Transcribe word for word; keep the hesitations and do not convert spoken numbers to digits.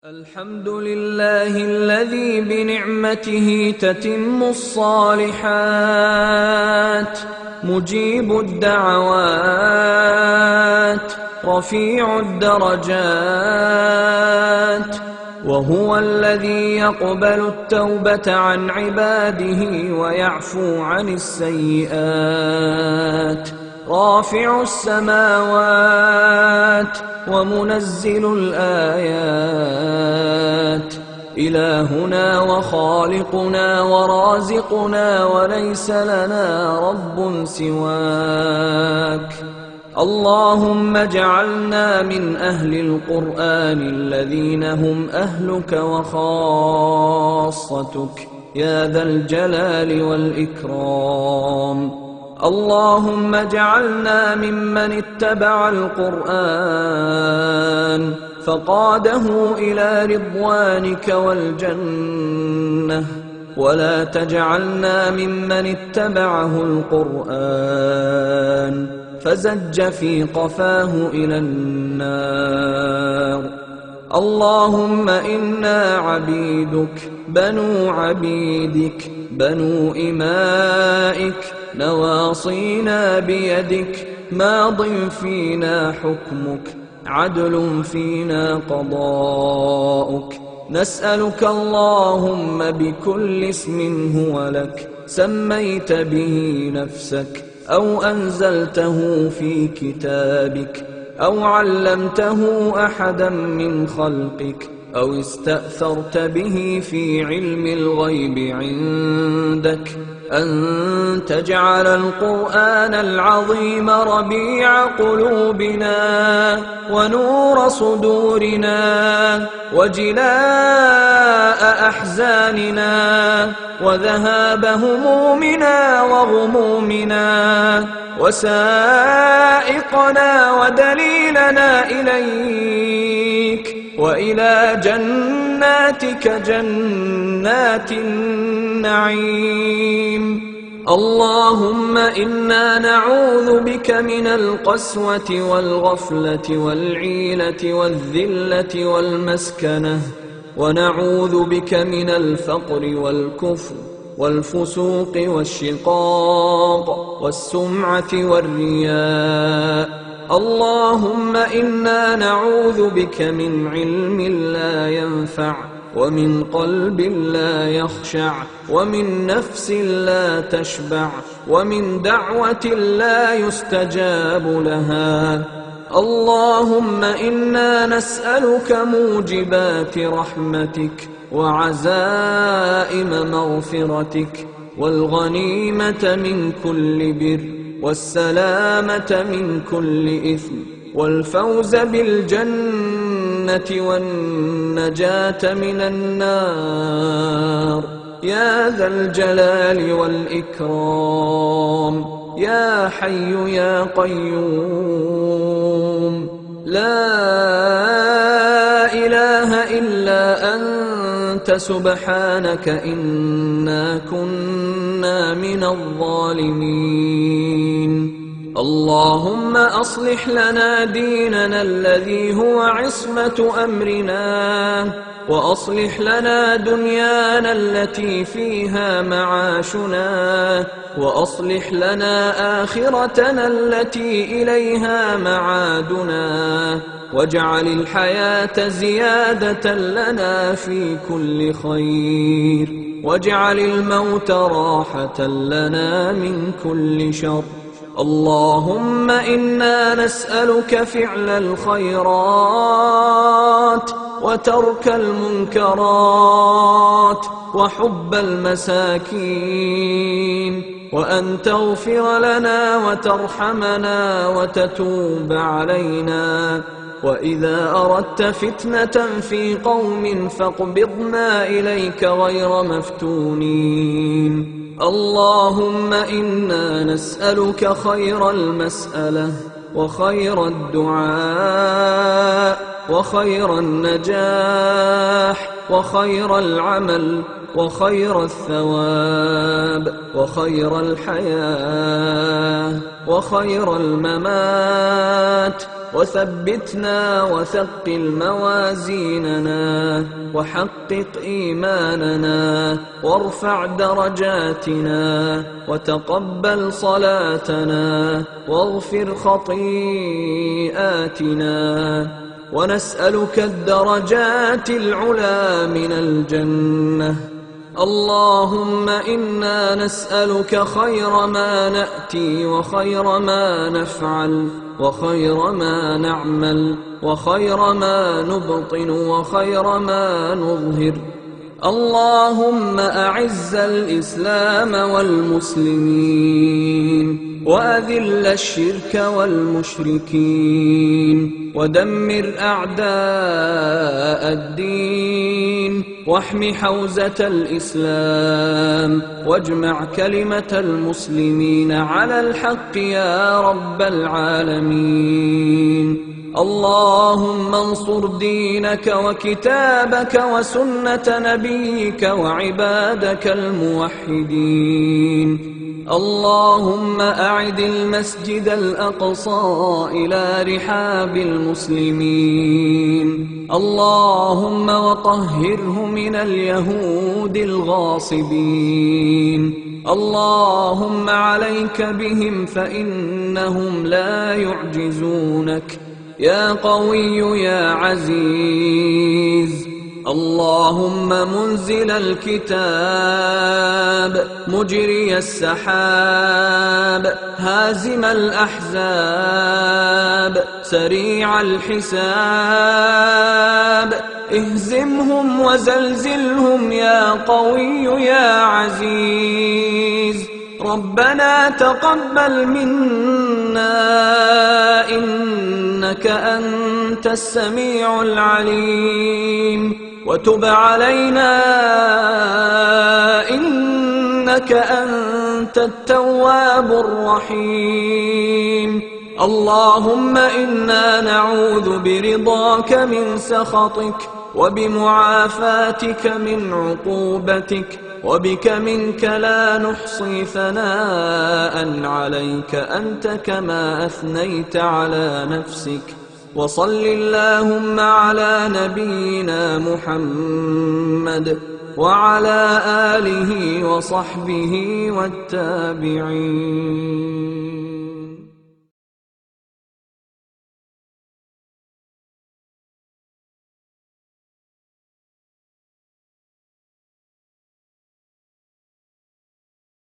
الحمد لله الذي بنعمته تتم الصالحات، مجيب الدعوات، رفيع الدرجات، وهو الذي يقبل التوبة عن عباده ويعفو عن السيئات، رافع السماوات ومنزل الآيات، إلهنا وخالقنا ورازقنا وليس لنا رب سواك. اللهم اجعلنا من أهل القرآن الذين هم أهلك وخاصتك يا ذا الجلال والإكرام. اللهم اجعلنا ممن اتبع القرآن فقاده إلى رضوانك والجنة، ولا تجعلنا ممن اتبعه القرآن فزج في قفاه إلى النار. اللهم إنا عبيدك بنو عبيدك بنو إمائك، نواصينا بيدك، ماض فينا حكمك، عدل فينا قضاؤك. نسألك اللهم بكل اسم هو لك سميت به نفسك أو أنزلته في كتابك أو علمته أحدا من خلقك أو استأثرت به في علم الغيب عندك، أن تجعل القرآن العظيم ربيع قلوبنا ونور صدورنا وجلاء أحزاننا وذهاب همومنا وغمومنا وسائقنا ودليلنا إليك وإلى جناتك جنات النعيم. اللهم إنا نعوذ بك من القسوة والغفلة والعيلة والذلة والمسكنة، ونعوذ بك من الفقر والكفر والفسوق والشقاق والسمعة والرياء. اللهم إنا نعوذ بك من علم لا ينفع، ومن قلب لا يخشع، ومن نفس لا تشبع، ومن دعوة لا يستجاب لها. اللهم إنا نسألك موجبات رحمتك وعزائم مغفرتك والغنيمة من كل بر والسلامة من كل إثم والفوز بالجنة والنجاة من النار يا ذا الجلال والإكرام. يا حي يا قيوم، لا إله إلا أنت سبحانك إنا كنا من الظالمين. اللهم أصلح لنا ديننا الذي هو عصمة أمرنا، وأصلح لنا دنيانا التي فيها معاشنا، وأصلح لنا آخرتنا التي إليها معادنا، واجعل الحياة زيادة لنا في كل خير، واجعل الموت راحة لنا من كل شر. اللهم إنا نسألك فعل الخيرات وترك المنكرات وحب المساكين، وأن تغفر لنا وترحمنا وتتوب علينا. وإذا أردت فتنة في قوم فاقبضنا إليك غير مفتونين. اللهم إنا نسألك خير المسألة وخير الدعاء وخير النجاح وخير العمل وخير الثواب. الثواب وخير الحياة وخير الممات، وثبتنا وثقل موازيننا، وحقق إيماننا، وارفع درجاتنا، وتقبل صلاتنا، واغفر خطيئاتنا، ونسألك الدرجات العلى من الجنة. اللهم إنا نسألك خير ما نأتي وخير ما نفعل وخير ما نعمل وخير ما نبطن وخير ما نظهر. اللهم أعز الإسلام والمسلمين، وأذل الشرك والمشركين، ودمر أعداء الدين، واحم حوزة الإسلام، واجمع كلمة المسلمين على الحق يا رب العالمين. اللهم انصر دينك وكتابك وسنة نبيك وعبادك الموحدين. اللهم أعد المسجد الأقصى إلى رحاب المسلمين. اللهم وطهره من اليهود الغاصبين. اللهم عليك بهم فإنهم لا يعجزونك يا قوي يا عزيز. اللهم منزل الكتاب، مجري السحاب، هازم الأحزاب، سريع الحساب، اهزمهم وزلزلهم يا قوي يا عزيز. ربنا تقبل منا إنك أنت السميع العليم، وتب علينا إنك أنت التواب الرحيم. اللهم إنا نعوذ برضاك من سخطك، وبمعافاتك من عقوبتك، وبك منك لا نحصي ثناء عليك أنت كما أثنيت على نفسك. وصل اللهم على نبينا محمد وعلى آله وصحبه والتابعين.